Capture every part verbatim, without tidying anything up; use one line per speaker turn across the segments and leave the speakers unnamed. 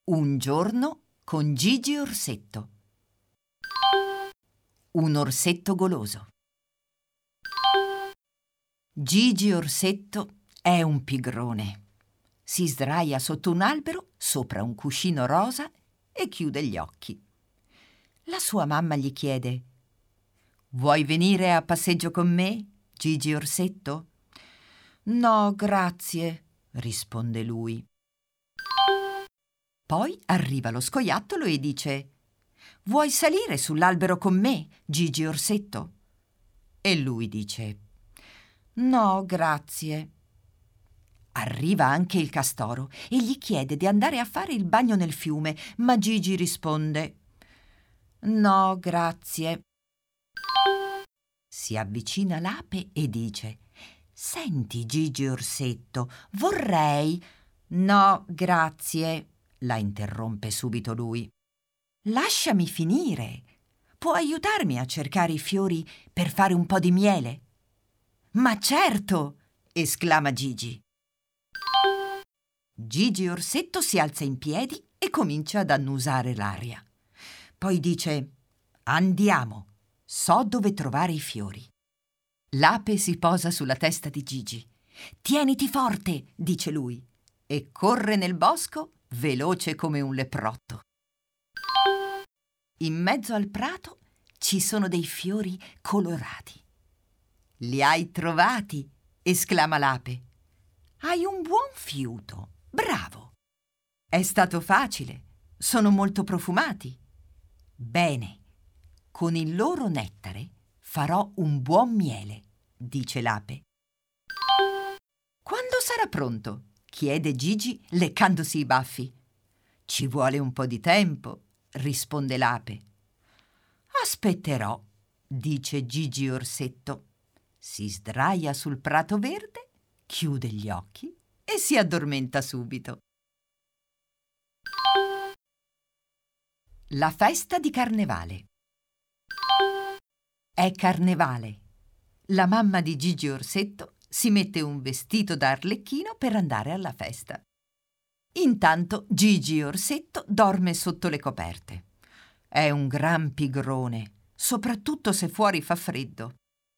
Un giorno con Gigi Orsetto. Un orsetto goloso. Gigi Orsetto è un pigrone. Si sdraia sotto un albero, sopra un cuscino rosa e chiude gli occhi. La sua mamma gli chiede: «Vuoi venire a passeggio con me, Gigi Orsetto?» «No, grazie», risponde lui. Poi arriva lo scoiattolo e dice: «Vuoi salire sull'albero con me, Gigi Orsetto?» E lui dice: «No, grazie». Arriva anche il castoro e gli chiede di andare a fare il bagno nel fiume, ma Gigi risponde: «No, grazie». Si avvicina l'ape e dice: «Senti, Gigi Orsetto, vorrei...» «No, grazie», la interrompe subito lui. «Lasciami finire. Può aiutarmi a cercare i fiori per fare un po' di miele?» «Ma certo!» esclama Gigi. Gigi Orsetto si alza in piedi e comincia ad annusare l'aria. Poi dice: «Andiamo, so dove trovare i fiori». L'ape si posa sulla testa di Gigi. «Tieniti forte», dice lui, e corre nel bosco veloce come un leprotto. In mezzo al prato ci sono dei fiori colorati. «Li hai trovati?» esclama l'ape. «Hai un buon fiuto, bravo! È stato facile, sono molto profumati. Bene, con il loro nettare farò un buon miele», dice l'ape. «Quando sarà pronto?» chiede Gigi leccandosi i baffi. «Ci vuole un po' di tempo», risponde l'ape. «Aspetterò», dice Gigi Orsetto. Si sdraia sul prato verde, chiude gli occhi e si addormenta subito. La festa di Carnevale. È Carnevale. La mamma di Gigi Orsetto si mette un vestito da arlecchino per andare alla festa. Intanto Gigi Orsetto dorme sotto le coperte. È un gran pigrone, soprattutto se fuori fa freddo.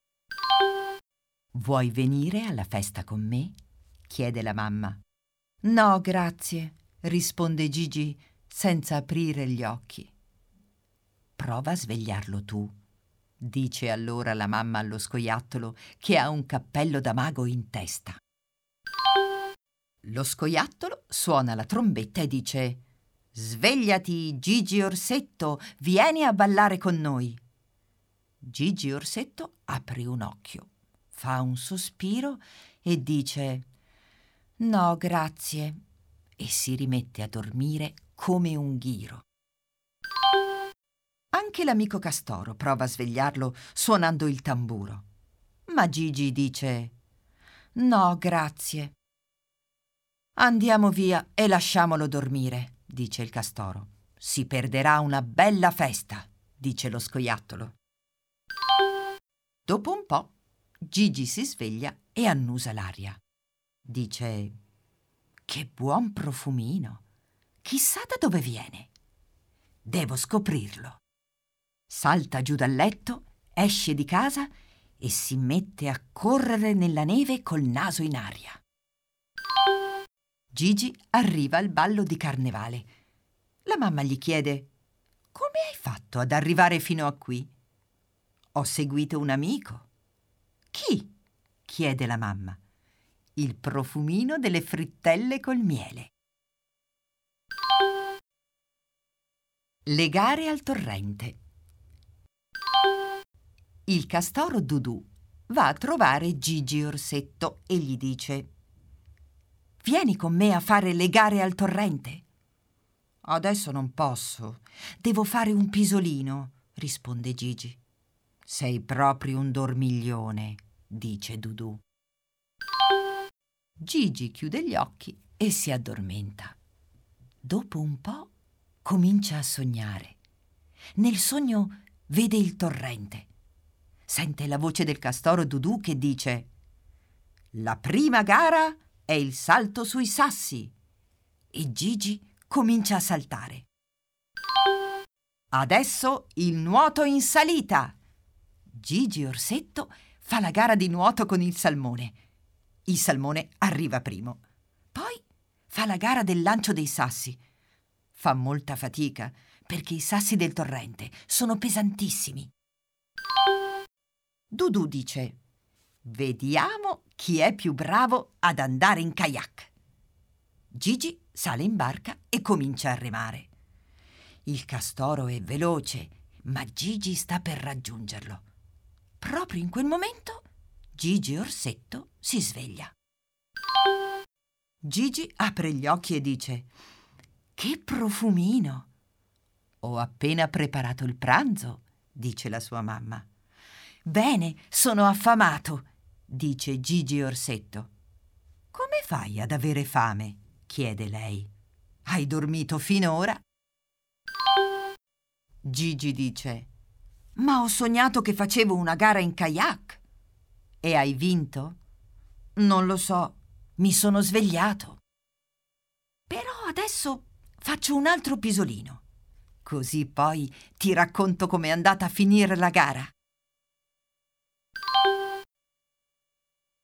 «Vuoi venire alla festa con me?» chiede la mamma. «No, grazie», risponde Gigi senza aprire gli occhi. «Prova a svegliarlo tu», dice allora la mamma allo scoiattolo che ha un cappello da mago in testa. Lo scoiattolo suona la trombetta e dice: «Svegliati, Gigi Orsetto, vieni a ballare con noi». Gigi Orsetto apre un occhio, fa un sospiro e dice: «No, grazie», e si rimette a dormire come un ghiro. Anche l'amico castoro prova a svegliarlo suonando il tamburo, ma Gigi dice: «No, grazie». «Andiamo via e lasciamolo dormire», dice il castoro. «Si perderà una bella festa», dice lo scoiattolo. Dopo un po' Gigi si sveglia e annusa l'aria. Dice: «Che buon profumino! Chissà da dove viene. Devo scoprirlo». Salta giù dal letto, esce di casa e si mette a correre nella neve col naso in aria. Gigi arriva al ballo di Carnevale. La mamma gli chiede: «Come hai fatto ad arrivare fino a qui?» «Ho seguito un amico». «Chi?» chiede la mamma. «Il profumino delle frittelle col miele». Legare al torrente. Il castoro Dudù va a trovare Gigi Orsetto e gli dice: «Vieni con me a fare le gare al torrente». «Adesso non posso, devo fare un pisolino», risponde Gigi. «Sei proprio un dormiglione», dice Dudù. Gigi chiude gli occhi e si addormenta. Dopo un po' comincia a sognare. Nel sogno vede il torrente. Sente la voce del castoro Dudù che dice: «La prima gara è il salto sui sassi». E Gigi comincia a saltare. Adesso il nuoto in salita. Gigi Orsetto fa la gara di nuoto con il salmone. Il salmone arriva primo. Poi fa la gara del lancio dei sassi. Fa molta fatica perché i sassi del torrente sono pesantissimi. Dudù dice: vediamo chi è più bravo ad andare in kayak. Gigi sale in barca e comincia a remare. Il castoro è veloce, ma Gigi sta per raggiungerlo. Proprio in quel momento Gigi Orsetto si sveglia. Gigi apre gli occhi e dice: che profumino! Ho appena preparato il pranzo, dice la sua mamma. Bene, sono affamato, dice Gigi Orsetto. Come fai ad avere fame? Chiede lei. Hai dormito finora? Gigi dice: ma ho sognato che facevo una gara in kayak. E hai vinto? Non lo so, mi sono svegliato. Però adesso faccio un altro pisolino. Così poi ti racconto com'è andata a finire la gara.